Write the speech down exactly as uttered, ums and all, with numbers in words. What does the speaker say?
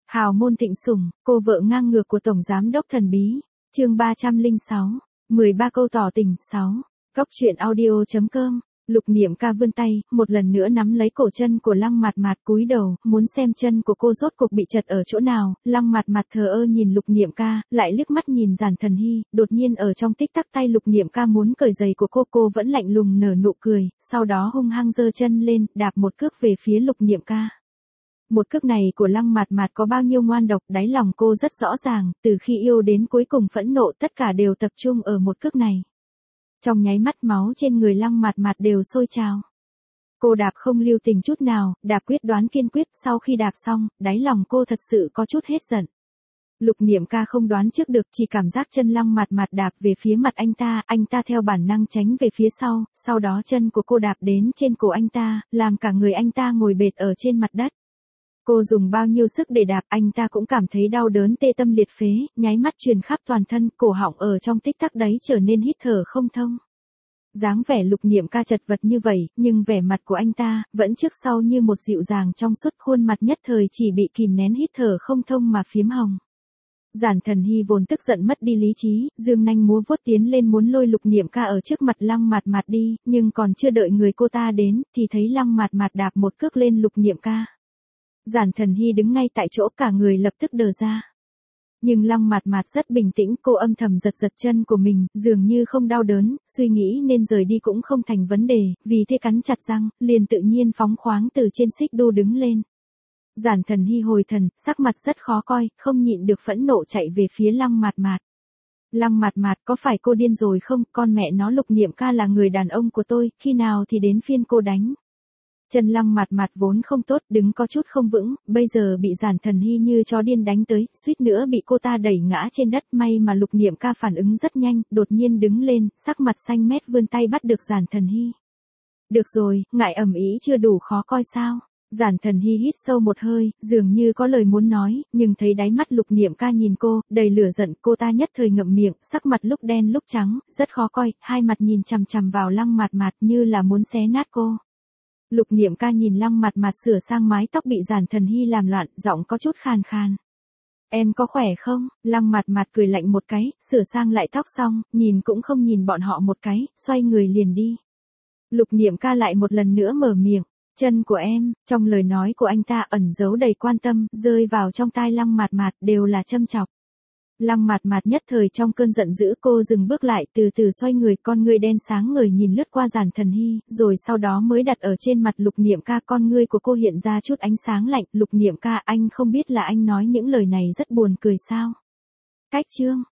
Hào môn thịnh sủng, cô vợ ngang ngược của Tổng Giám đốc thần bí. Chương ba trăm lẻ sáu. mười ba câu tỏ tình. sáu. Cóc truyện audio.com. Lục Niệm Ca vươn tay, một lần nữa nắm lấy cổ chân của Lăng Mạt Mạt, cúi đầu, muốn xem chân của cô rốt cuộc bị chật ở chỗ nào. Lăng Mạt Mạt thờ ơ nhìn Lục Niệm Ca, lại liếc mắt nhìn Giản Thần Hy, đột nhiên ở trong tích tắc tay Lục Niệm Ca muốn cởi giày của cô, cô vẫn lạnh lùng nở nụ cười, sau đó hung hăng giơ chân lên, đạp một cước về phía Lục Niệm Ca. Một cước này của Lăng Mạt Mạt có bao nhiêu ngoan độc, đáy lòng cô rất rõ ràng, từ khi yêu đến cuối cùng phẫn nộ tất cả đều tập trung ở một cước này. Trong nháy mắt máu trên người Lăng Mạt Mạt đều sôi trào. Cô đạp không lưu tình chút nào, đạp quyết đoán kiên quyết, sau khi đạp xong, đáy lòng cô thật sự có chút hết giận. Lục Niệm Ca không đoán trước được, chỉ cảm giác chân Lăng Mạt Mạt đạp về phía mặt anh ta, anh ta theo bản năng tránh về phía sau, sau đó chân của cô đạp đến trên cổ anh ta, làm cả người anh ta ngồi bệt ở trên mặt đất. Cô dùng bao nhiêu sức để đạp, anh ta cũng cảm thấy đau đớn tê tâm liệt phế, nháy mắt truyền khắp toàn thân, cổ họng ở trong tích tắc đấy trở nên hít thở không thông. Dáng vẻ Lục Niệm Ca chật vật như vậy, nhưng vẻ mặt của anh ta, vẫn trước sau như một dịu dàng trong suốt, khuôn mặt nhất thời chỉ bị kìm nén hít thở không thông mà phiếm hồng. Giản Thần Hy vốn tức giận mất đi lý trí, dương nanh múa vuốt tiến lên muốn lôi Lục Niệm Ca ở trước mặt Lăng Mạt Mạt đi, nhưng còn chưa đợi người cô ta đến, thì thấy Lăng Mạt Mạt đạp một cước lên Lục Niệm Ca. Giản Thần Hy đứng ngay tại chỗ, cả người lập tức đờ ra. Nhưng Lăng Mạt Mạt rất bình tĩnh, cô âm thầm giật giật chân của mình, dường như không đau đớn, suy nghĩ nên rời đi cũng không thành vấn đề, vì thế cắn chặt răng, liền tự nhiên phóng khoáng từ trên xích đu đứng lên. Giản Thần Hy hồi thần, sắc mặt rất khó coi, không nhịn được phẫn nộ chạy về phía Lăng Mạt Mạt. Lăng Mạt Mạt, có phải cô điên rồi không, con mẹ nó, Lục Niệm Ca là người đàn ông của tôi, khi nào thì đến phiên cô đánh. Chân Lăng Mạt Mạt vốn không tốt, đứng có chút không vững, bây giờ bị Giản Thần Hy như chó điên đánh tới, suýt nữa bị cô ta đẩy ngã trên đất, may mà Lục Niệm Ca phản ứng rất nhanh, đột nhiên đứng lên, sắc mặt xanh mét vươn tay bắt được Giản Thần Hy. Được rồi, ngại ầm ĩ chưa đủ khó coi sao? Giản Thần Hy hít sâu một hơi, dường như có lời muốn nói, nhưng thấy đáy mắt Lục Niệm Ca nhìn cô, đầy lửa giận, cô ta nhất thời ngậm miệng, sắc mặt lúc đen lúc trắng, rất khó coi, hai mặt nhìn chằm chằm vào Lăng Mạt Mạt như là muốn xé nát cô. Lục Niệm Ca nhìn Lăng Mạt Mạt sửa sang mái tóc bị Giản Thần Hy làm loạn, giọng có chút khàn khàn. Em có khỏe không? Lăng Mạt Mạt cười lạnh một cái, sửa sang lại tóc xong, nhìn cũng không nhìn bọn họ một cái, xoay người liền đi. Lục Niệm Ca lại một lần nữa mở miệng, chân của em, trong lời nói của anh ta ẩn giấu đầy quan tâm, rơi vào trong tai Lăng Mạt Mạt đều là châm chọc. Lăng Mạt Mạt nhất thời trong cơn giận dữ, cô dừng bước lại, từ từ xoay người, con ngươi đen sáng ngời nhìn lướt qua Giản Thần Hy, rồi sau đó mới đặt ở trên mặt Lục Niệm Ca, con ngươi của cô hiện ra chút ánh sáng lạnh. Lục Niệm Ca, anh không biết là anh nói những lời này rất buồn cười sao? Cách chương